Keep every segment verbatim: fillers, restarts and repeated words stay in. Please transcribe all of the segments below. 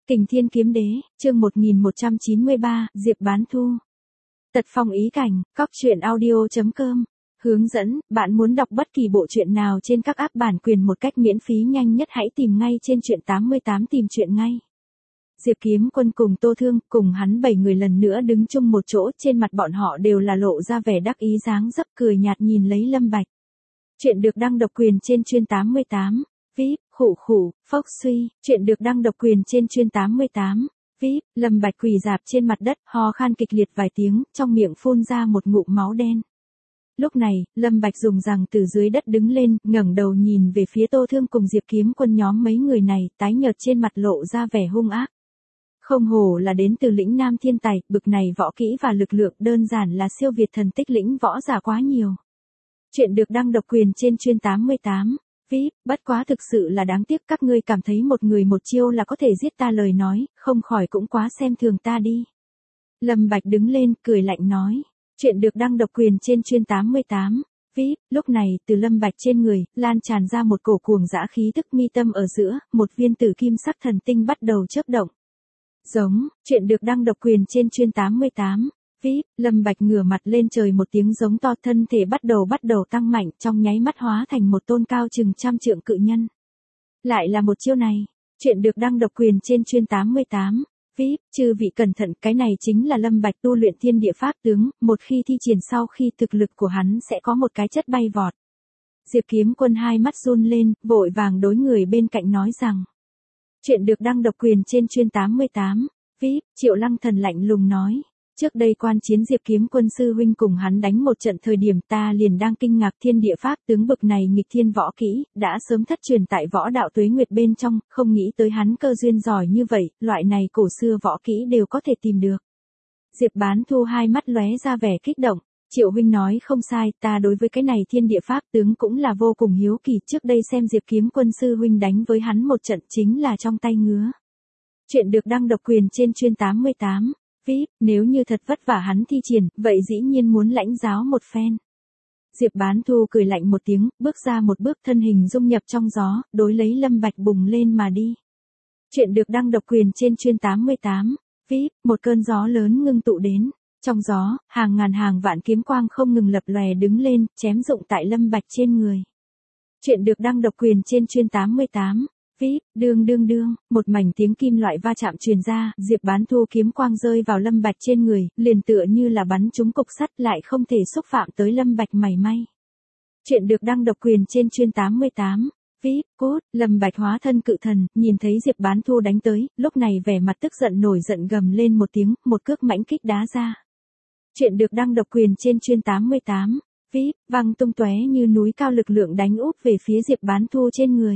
Kình Thiên Kiếm Đế, chương một nghìn một trăm chín mươi ba, Diệp Bán Thu. Tật phong ý cảnh, cóc truyện audio chấm com. Hướng dẫn, bạn muốn đọc bất kỳ bộ truyện nào trên các app bản quyền một cách miễn phí nhanh nhất hãy tìm ngay trên truyện tám mươi tám tìm truyện ngay. Diệp Kiếm Quân cùng Tô Thương, cùng hắn bảy người lần nữa đứng chung một chỗ, trên mặt bọn họ đều là lộ ra vẻ đắc ý dáng dấp cười nhạt nhìn lấy Lâm Bạch. Chuyện được đăng độc quyền trên chuyên tám mươi tám. vê i pê, khủ khủ, phốc suy, chuyện được đăng độc quyền trên chuyên tám mươi tám. vê i pê, Lâm Bạch quỳ rạp trên mặt đất, ho khan kịch liệt vài tiếng, trong miệng phun ra một ngụm máu đen. Lúc này, Lâm Bạch dùng rằng từ dưới đất đứng lên, ngẩng đầu nhìn về phía Tô Thương cùng Diệp Kiếm Quân nhóm mấy người này, tái nhợt trên mặt lộ ra vẻ hung ác. Không hổ là đến từ lĩnh Nam Thiên Tài, bực này võ kỹ và lực lượng đơn giản là siêu việt thần tích lĩnh võ giả quá nhiều. Chuyện được đăng độc quyền trên chuyên tám mươi tám. vê i pê, bất quá thực sự là đáng tiếc các ngươi cảm thấy một người một chiêu là có thể giết ta lời nói, không khỏi cũng quá xem thường ta đi. Lâm Bạch đứng lên, cười lạnh nói. Chuyện được đăng độc quyền trên chuyên tám mươi tám. vê i pê, lúc này, từ Lâm Bạch trên người, lan tràn ra một cổ cuồng dã khí tức mi tâm ở giữa, một viên tử kim sắc thần tinh bắt đầu chớp động. Giống, chuyện được đăng độc quyền trên chuyên tám mươi tám. vê i pê, Lâm Bạch ngửa mặt lên trời một tiếng giống to, thân thể bắt đầu bắt đầu tăng mạnh, trong nháy mắt hóa thành một tôn cao chừng trăm trượng cự nhân. Lại là một chiêu này, chuyện được đăng độc quyền trên chuyên tám mươi tám. vê i pê, chư vị cẩn thận, cái này chính là Lâm Bạch tu luyện thiên địa pháp tướng, một khi thi triển sau khi thực lực của hắn sẽ có một cái chất bay vọt. Diệp Kiếm Quân hai mắt run lên, vội vàng đối người bên cạnh nói rằng. Chuyện được đăng độc quyền trên chuyên tám mươi tám. vê i pê, Triệu Lăng Thần lạnh lùng nói. Trước đây quan chiến Diệp Kiếm Quân sư huynh cùng hắn đánh một trận thời điểm ta liền đang kinh ngạc thiên địa pháp tướng bực này nghịch thiên võ kỹ, đã sớm thất truyền tại võ đạo tuế nguyệt bên trong, không nghĩ tới hắn cơ duyên giỏi như vậy, loại này cổ xưa võ kỹ đều có thể tìm được. Diệp Bán Thu hai mắt lóe ra vẻ kích động, Triệu huynh nói không sai, ta đối với cái này thiên địa pháp tướng cũng là vô cùng hiếu kỳ, trước đây xem Diệp Kiếm Quân sư huynh đánh với hắn một trận chính là trong tay ngứa. Chuyện được đăng độc quyền trên chuyên tám mươi tám. vê i pê, nếu như thật vất vả hắn thi triển, vậy dĩ nhiên muốn lãnh giáo một phen. Diệp Bán Thu cười lạnh một tiếng, bước ra một bước thân hình dung nhập trong gió, đối lấy Lâm Bạch bùng lên mà đi. Chuyện được đăng độc quyền trên chuyên tám mươi tám. vê i pê, một cơn gió lớn ngưng tụ đến. Trong gió, hàng ngàn hàng vạn kiếm quang không ngừng lập lòe đứng lên, chém rụng tại Lâm Bạch trên người. Chuyện được đăng độc quyền trên chuyên tám mươi tám. vê i pê, đương đương đương, một mảnh tiếng kim loại va chạm truyền ra, Diệp Bán Thu kiếm quang rơi vào Lâm Bạch trên người, liền tựa như là bắn trúng cục sắt lại không thể xúc phạm tới Lâm Bạch mảy may. Chuyện được đăng độc quyền trên chuyên tám mươi tám. vê i pê, cốt, Lâm Bạch hóa thân cự thần, nhìn thấy Diệp Bán Thu đánh tới, lúc này vẻ mặt tức giận nổi giận gầm lên một tiếng, một cước mãnh kích đá ra. Chuyện được đăng độc quyền trên chuyên tám mươi tám. vê i pê, văng tung tóe như núi cao lực lượng đánh úp về phía Diệp Bán Thu trên người.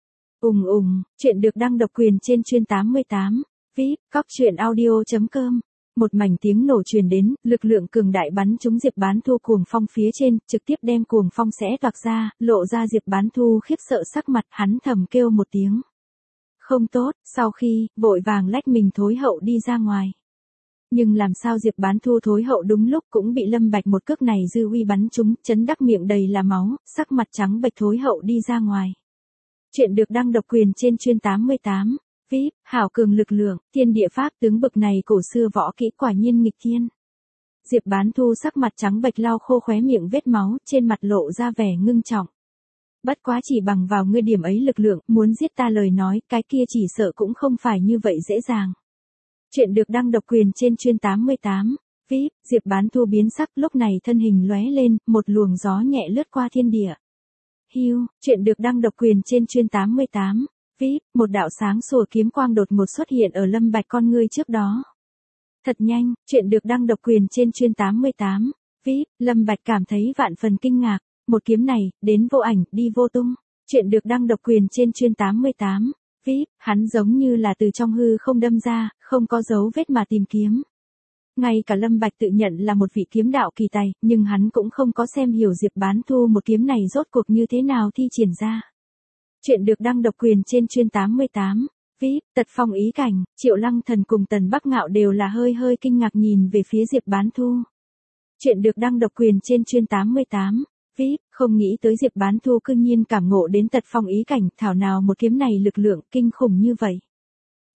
Ùng ùng, chuyện được đăng độc quyền trên chuyên tám mươi tám. vê i pê, cóc truyện audio chấm com. Một mảnh tiếng nổ truyền đến, lực lượng cường đại bắn trúng Diệp Bán Thu cuồng phong phía trên, trực tiếp đem cuồng phong xé toạc ra, lộ ra Diệp Bán Thu khiếp sợ sắc mặt, hắn thầm kêu một tiếng. Không tốt, sau khi, vội vàng lách mình thối hậu đi ra ngoài. Nhưng làm sao Diệp Bán Thu thối hậu đúng lúc cũng bị Lâm Bạch một cước này dư uy bắn trúng, chấn đắc miệng đầy là máu, sắc mặt trắng bệch thối hậu đi ra ngoài. Chuyện được đăng độc quyền trên chuyên tám mươi tám. vê i pê, hảo cường lực lượng, thiên địa pháp tướng bực này cổ xưa võ kỹ quả nhiên nghịch thiên. Diệp Bán Thu sắc mặt trắng bệch lau khô khóe miệng vết máu, trên mặt lộ ra vẻ ngưng trọng. Bất quá chỉ bằng vào ngươi điểm ấy lực lượng, muốn giết ta lời nói, cái kia chỉ sợ cũng không phải như vậy dễ dàng. Chuyện được đăng độc quyền trên chuyên tám mươi tám. vê i pê, Diệp Bán Thu biến sắc, lúc này thân hình lóe lên, một luồng gió nhẹ lướt qua thiên địa. Hiu, chuyện được đăng độc quyền trên chuyên tám mươi tám. vê i pê, một đạo sáng sủa kiếm quang đột ngột xuất hiện ở Lâm Bạch con ngươi trước đó. Thật nhanh, chuyện được đăng độc quyền trên chuyên tám mươi tám. vê i pê, Lâm Bạch cảm thấy vạn phần kinh ngạc, một kiếm này, đến vô ảnh, đi vô tung. Chuyện được đăng độc quyền trên chuyên tám mươi tám. vê i pê, hắn giống như là từ trong hư không đâm ra, không có dấu vết mà tìm kiếm. Ngay cả Lâm Bạch tự nhận là một vị kiếm đạo kỳ tài, nhưng hắn cũng không có xem hiểu Diệp Bán Thu một kiếm này rốt cuộc như thế nào thi triển ra. Chuyện được đăng độc quyền trên chuyên tám mươi tám. vê i pê, tật phong ý cảnh, Triệu Lăng Thần cùng Tần Bắc Ngạo đều là hơi hơi kinh ngạc nhìn về phía Diệp Bán Thu. Chuyện được đăng độc quyền trên chuyên tám mươi tám. vê i pê, không nghĩ tới Diệp Bán Thu cư nhiên cảm ngộ đến tật phong ý cảnh, thảo nào một kiếm này lực lượng kinh khủng như vậy.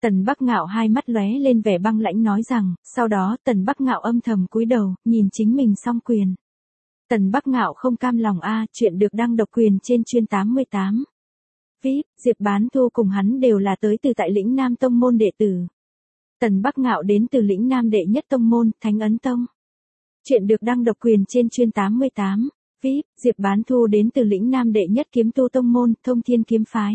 Tần Bắc Ngạo hai mắt lóe lên vẻ băng lãnh nói rằng, sau đó Tần Bắc Ngạo âm thầm cúi đầu, nhìn chính mình song quyền. Tần Bắc Ngạo không cam lòng a, chuyện được đăng độc quyền trên chuyên tám mươi tám. vê i pê, Diệp Bán Thu cùng hắn đều là tới từ tại lĩnh Nam Tông môn đệ tử. Tần Bắc Ngạo đến từ lĩnh Nam đệ nhất tông môn, Thánh Ấn Tông. Chuyện được đăng độc quyền trên chuyên tám mươi tám. vê i pê, Diệp Bán Thu đến từ lĩnh Nam đệ nhất kiếm tu tông môn, Thông Thiên Kiếm Phái.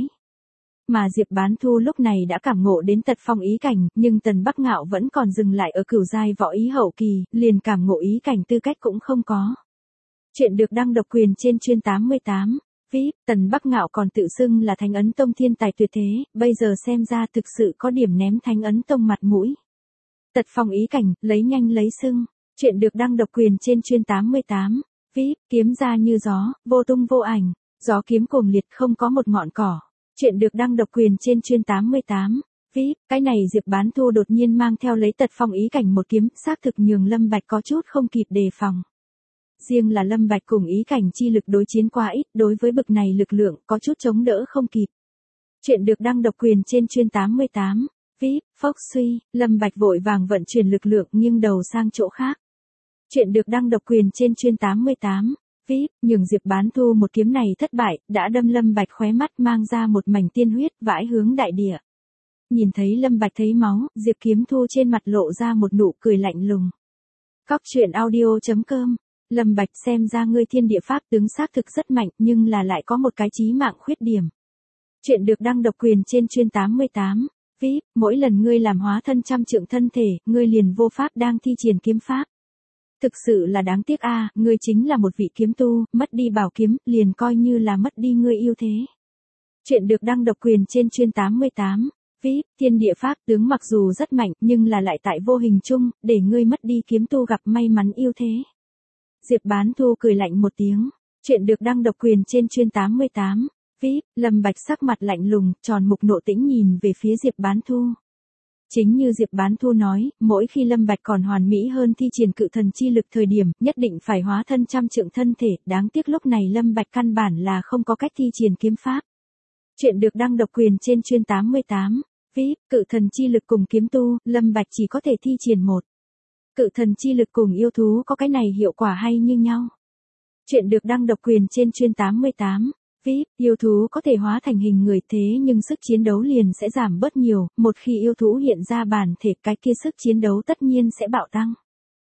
Mà Diệp Bán Thu lúc này đã cảm ngộ đến tật phong ý cảnh, nhưng Tần Bắc Ngạo vẫn còn dừng lại ở cửu giai võ ý hậu kỳ, liền cảm ngộ ý cảnh tư cách cũng không có. Chuyện được đăng độc quyền trên chuyên tám mươi tám. vê i pê, Tần Bắc Ngạo còn tự xưng là Thánh Ấn Tông thiên tài tuyệt thế, bây giờ xem ra thực sự có điểm ném Thánh Ấn Tông mặt mũi. Tật phong ý cảnh, lấy nhanh lấy sưng. Chuyện được đăng độc quyền trên chuyên tám mươi tám. vê i pê, kiếm ra như gió, vô tung vô ảnh, gió kiếm cuồng liệt không có một ngọn cỏ. Chuyện được đăng độc quyền trên chuyên tám mươi tám. vê i pê, cái này Diệp Bán Thu đột nhiên mang theo lấy tật phong ý cảnh một kiếm, xác thực nhường Lâm Bạch có chút không kịp đề phòng. Riêng là Lâm Bạch cùng ý cảnh chi lực đối chiến quá ít, đối với bực này lực lượng có chút chống đỡ không kịp. Chuyện được đăng độc quyền trên chuyên tám mươi tám. vê i pê, phốc suy, Lâm Bạch vội vàng vận chuyển lực lượng nghiêng đầu sang chỗ khác. Chuyện được đăng độc quyền trên chuyên tám mươi tám. vê i pê, nhường Diệp Bán Thu một kiếm này thất bại, đã đâm Lâm Bạch khóe mắt mang ra một mảnh tiên huyết vãi hướng đại địa. Nhìn thấy Lâm Bạch thấy máu, Diệp Kiếm Thu trên mặt lộ ra một nụ cười lạnh lùng. Cóc truyện audio chấm com. Lâm Bạch, xem ra ngươi thiên địa pháp tướng xác thực rất mạnh, nhưng là lại có một cái chí mạng khuyết điểm. Chuyện được đăng độc quyền trên chuyên tám mươi tám. vê i pê, mỗi lần ngươi làm hóa thân trăm trượng thân thể, ngươi liền vô pháp đang thi triển kiếm pháp. Thực sự là đáng tiếc a, à, ngươi chính là một vị kiếm tu, mất đi bảo kiếm, liền coi như là mất đi ngươi yêu thế. Chuyện được đăng độc quyền trên chuyên tám mươi tám. vê i pê, thiên địa pháp tướng mặc dù rất mạnh, nhưng là lại tại vô hình chung, để ngươi mất đi kiếm tu gặp may mắn yêu thế. Diệp Bán Thu cười lạnh một tiếng. Chuyện được đăng độc quyền trên chuyên tám mươi tám. vê i pê, Lâm Bạch sắc mặt lạnh lùng, tròn mục nộ tĩnh nhìn về phía Diệp Bán Thu. Chính như Diệp Bán Thu nói, mỗi khi Lâm Bạch còn hoàn mỹ hơn thi triển cự thần chi lực thời điểm, nhất định phải hóa thân trăm trượng thân thể, đáng tiếc lúc này Lâm Bạch căn bản là không có cách thi triển kiếm pháp. Chuyện được đăng độc quyền trên chuyên tám mươi tám. vê i pê, cự thần chi lực cùng kiếm tu, Lâm Bạch chỉ có thể thi triển một. Cự thần chi lực cùng yêu thú có cái này hiệu quả hay như nhau. Chuyện được đăng độc quyền trên chuyên tám mươi tám. vê i pê, yêu thú có thể hóa thành hình người thế nhưng sức chiến đấu liền sẽ giảm bớt nhiều, một khi yêu thú hiện ra bản thể cái kia sức chiến đấu tất nhiên sẽ bạo tăng.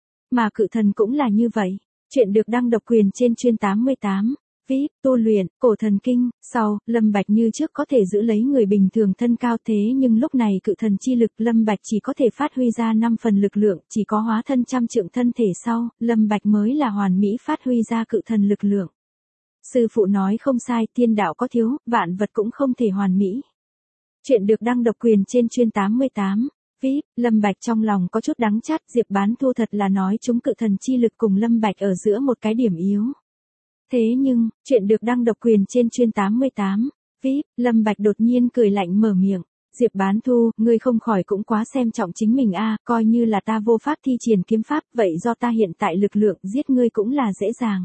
Mà cự thần cũng là như vậy. Chuyện được đăng độc quyền trên chuyên tám mươi tám. vê i pê, tu luyện, cổ thần kinh, sau, Lâm Bạch như trước có thể giữ lấy người bình thường thân cao thế nhưng lúc này cự thần chi lực Lâm Bạch chỉ có thể phát huy ra năm phần lực lượng, chỉ có hóa thân trăm trượng thân thể sau, Lâm Bạch mới là hoàn mỹ phát huy ra cự thần lực lượng. Sư phụ nói không sai, tiên đạo có thiếu, vạn vật cũng không thể hoàn mỹ. Chuyện được đăng độc quyền trên chuyên tám mươi tám. vê i pê, Lâm Bạch trong lòng có chút đắng chát, Diệp Bán Thu thật là nói chúng cự thần chi lực cùng Lâm Bạch ở giữa một cái điểm yếu. Thế nhưng, chuyện được đăng độc quyền trên chuyên tám mươi tám. vê i pê, Lâm Bạch đột nhiên cười lạnh mở miệng. Diệp Bán Thu, ngươi không khỏi cũng quá xem trọng chính mình a, coi như là ta vô pháp thi triển kiếm pháp, vậy do ta hiện tại lực lượng giết ngươi cũng là dễ dàng.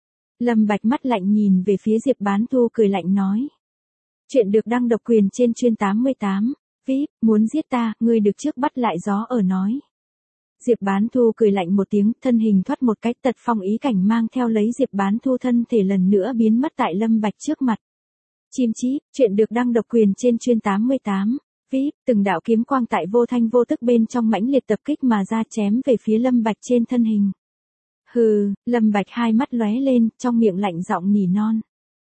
Lâm Bạch mắt lạnh nhìn về phía Diệp Bán Thu cười lạnh nói. Chuyện được đăng độc quyền trên chuyên tám mươi tám. vê i pê, muốn giết ta, ngươi được trước bắt lại gió ở nói. Diệp Bán Thu cười lạnh một tiếng, thân hình thoát một cái, tật phong ý cảnh mang theo lấy Diệp Bán Thu thân thể lần nữa biến mất tại Lâm Bạch trước mặt. Chim chí, chuyện được đăng độc quyền trên chuyên tám mươi tám. vê i pê, từng đạo kiếm quang tại vô thanh vô tức bên trong mãnh liệt tập kích mà ra chém về phía Lâm Bạch trên thân hình. Hừ, Lâm Bạch hai mắt lóe lên, trong miệng lạnh giọng nỉ non.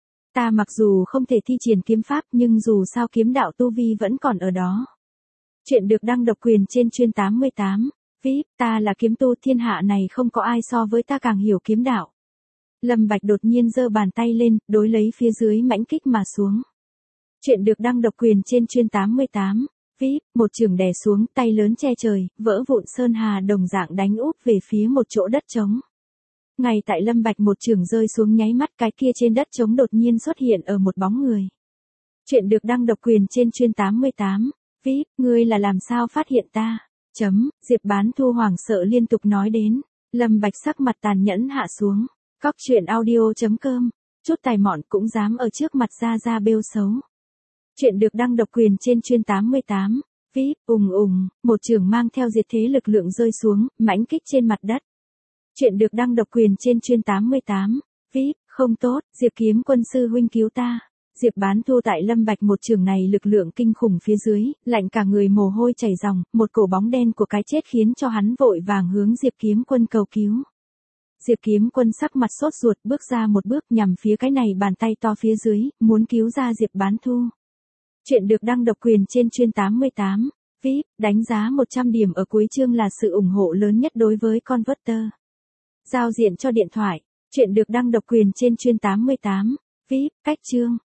Ta mặc dù không thể thi triển kiếm pháp nhưng dù sao kiếm đạo tu vi vẫn còn ở đó. Chuyện được đăng độc quyền trên chuyên tám mươi tám. vê i pê, ta là kiếm tu, thiên hạ này không có ai so với ta càng hiểu kiếm đạo. Lâm Bạch đột nhiên giơ bàn tay lên, đối lấy phía dưới mãnh kích mà xuống. Chuyện được đăng độc quyền trên chuyên tám mươi tám. vê i pê, một chưởng đè xuống, tay lớn che trời, vỡ vụn sơn hà đồng dạng đánh úp về phía một chỗ đất trống. Ngay tại Lâm Bạch một chưởng rơi xuống nháy mắt, cái kia trên đất trống đột nhiên xuất hiện ở một bóng người. Chuyện được đăng độc quyền trên chuyên tám mươi tám. vê i pê, ngươi là làm sao phát hiện ta? Chấm, Diệp Bán Thu hoảng sợ liên tục nói đến. Lâm Bạch sắc mặt tàn nhẫn hạ xuống. Cóc truyện audio chấm com. Chút tài mọn cũng dám ở trước mặt ra ra bêu xấu. Chuyện được đăng độc quyền trên chuyên tám mươi tám. vê i pê, ùng ùng, một chưởng mang theo diệt thế lực lượng rơi xuống, mãnh kích trên mặt đất. Chuyện được đăng độc quyền trên chuyên tám mươi tám, vê i pê, không tốt, Diệp Kiếm Quân sư huynh cứu ta. Diệp Bán Thu tại Lâm Bạch một trường này lực lượng kinh khủng phía dưới, lạnh cả người mồ hôi chảy ròng, một cổ bóng đen của cái chết khiến cho hắn vội vàng hướng Diệp Kiếm Quân cầu cứu. Diệp Kiếm Quân sắc mặt sốt ruột bước ra một bước nhằm phía cái này bàn tay to phía dưới, muốn cứu ra Diệp Bán Thu. Chuyện được đăng độc quyền trên chuyên tám mươi tám, vê i pê, đánh giá một trăm điểm ở cuối chương là sự ủng hộ lớn nhất đối với Converter. Giao diện cho điện thoại, chuyện được đăng độc quyền trên chuyên tám mươi tám, vê i pê, cách chương.